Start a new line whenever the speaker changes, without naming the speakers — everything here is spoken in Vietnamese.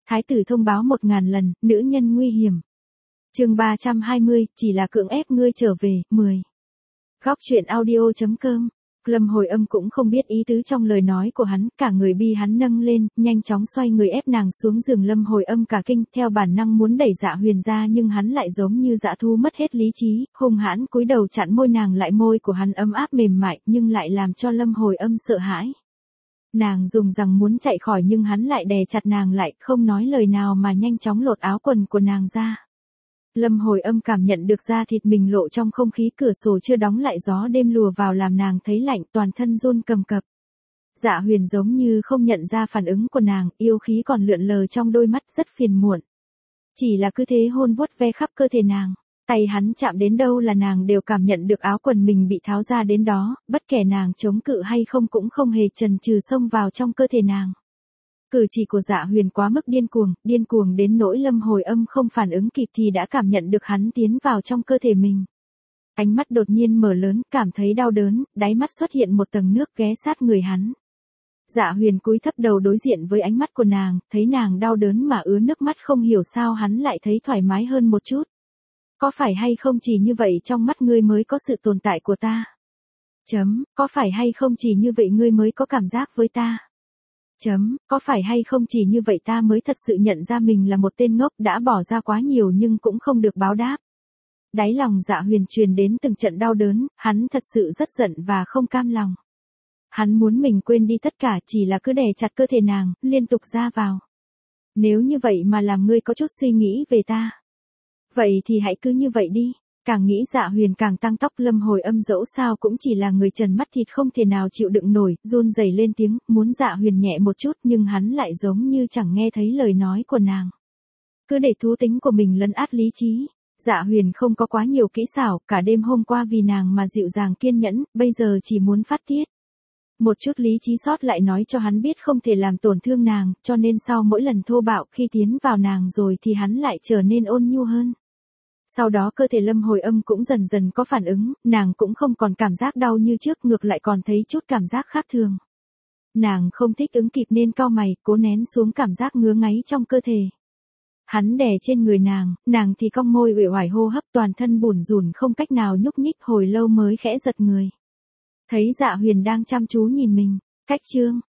Thái tử thông báo 1000 lần, nữ nhân nguy hiểm. Chương 320, chỉ là cưỡng ép ngươi trở về, 10. Góc truyện audio.com. Lâm Hồi Âm cũng không biết ý tứ trong lời nói của hắn, cả người bi hắn nâng lên, nhanh chóng xoay người ép nàng xuống giường. Lâm Hồi Âm cả kinh, theo bản năng muốn đẩy Dạ Huyền ra nhưng hắn lại giống như dã thú mất hết lý trí, hung hãn cúi đầu chặn môi nàng lại. Môi của hắn ấm áp mềm mại nhưng lại làm cho Lâm Hồi Âm sợ hãi. Nàng dùng rằng muốn chạy khỏi nhưng hắn lại đè chặt nàng lại, không nói lời nào mà nhanh chóng lột áo quần của nàng ra. Lâm Hồi Âm cảm nhận được da thịt mình lộ trong không khí, cửa sổ chưa đóng lại, gió đêm lùa vào làm nàng thấy lạnh, toàn thân run cầm cập. Dạ Huyền giống như không nhận ra phản ứng của nàng, yêu khí còn lượn lờ trong đôi mắt, rất phiền muộn. Chỉ là cứ thế hôn vuốt ve khắp cơ thể nàng, tay hắn chạm đến đâu là nàng đều cảm nhận được áo quần mình bị tháo ra đến đó, bất kể nàng chống cự hay không cũng không hề chần chừ xông vào trong cơ thể nàng. Cử chỉ của Dạ Huyền quá mức điên cuồng đến nỗi Lâm Hồi Âm không phản ứng kịp thì đã cảm nhận được hắn tiến vào trong cơ thể mình. Ánh mắt đột nhiên mở lớn, cảm thấy đau đớn, đáy mắt xuất hiện một tầng nước ghé sát người hắn. Dạ Huyền cúi thấp đầu đối diện với ánh mắt của nàng, thấy nàng đau đớn mà ứa nước mắt, không hiểu sao hắn lại thấy thoải mái hơn một chút. Có phải hay không chỉ như vậy trong mắt ngươi mới có sự tồn tại của ta? Có phải hay không chỉ như vậy ngươi mới có cảm giác với ta? Có phải hay không chỉ như vậy ta mới thật sự nhận ra mình là một tên ngốc, đã bỏ ra quá nhiều nhưng cũng không được báo đáp. Đáy lòng Dạ Huyền truyền đến từng trận đau đớn, hắn thật sự rất giận và không cam lòng. Hắn muốn mình quên đi tất cả, chỉ là cứ đè chặt cơ thể nàng, liên tục ra vào. Nếu như vậy mà làm ngươi có chút suy nghĩ về ta, vậy thì hãy cứ như vậy đi. Càng nghĩ Dạ Huyền càng tăng tóc. Lâm Hồi Âm dẫu sao cũng chỉ là người trần mắt thịt, không thể nào chịu đựng nổi, run rẩy lên tiếng, muốn Dạ Huyền nhẹ một chút nhưng hắn lại giống như chẳng nghe thấy lời nói của nàng. Cứ để thú tính của mình lấn át lý trí. Dạ Huyền không có quá nhiều kỹ xảo, cả đêm hôm qua vì nàng mà dịu dàng kiên nhẫn, bây giờ chỉ muốn phát tiết. Một chút lý trí sót lại nói cho hắn biết không thể làm tổn thương nàng, cho nên sau mỗi lần thô bạo khi tiến vào nàng rồi thì hắn lại trở nên ôn nhu hơn. Sau đó cơ thể Lâm Hồi Âm cũng dần dần có phản ứng, nàng cũng không còn cảm giác đau như trước, ngược lại còn thấy chút cảm giác khác thường. Nàng không thích ứng kịp nên cau mày, cố nén xuống cảm giác ngứa ngáy trong cơ thể. Hắn đè trên người nàng thì cong môi uể oải hô hấp, toàn thân bủn rủn không cách nào nhúc nhích, hồi lâu mới khẽ giật người. Thấy Dạ Huyền đang chăm chú nhìn mình, cách chương,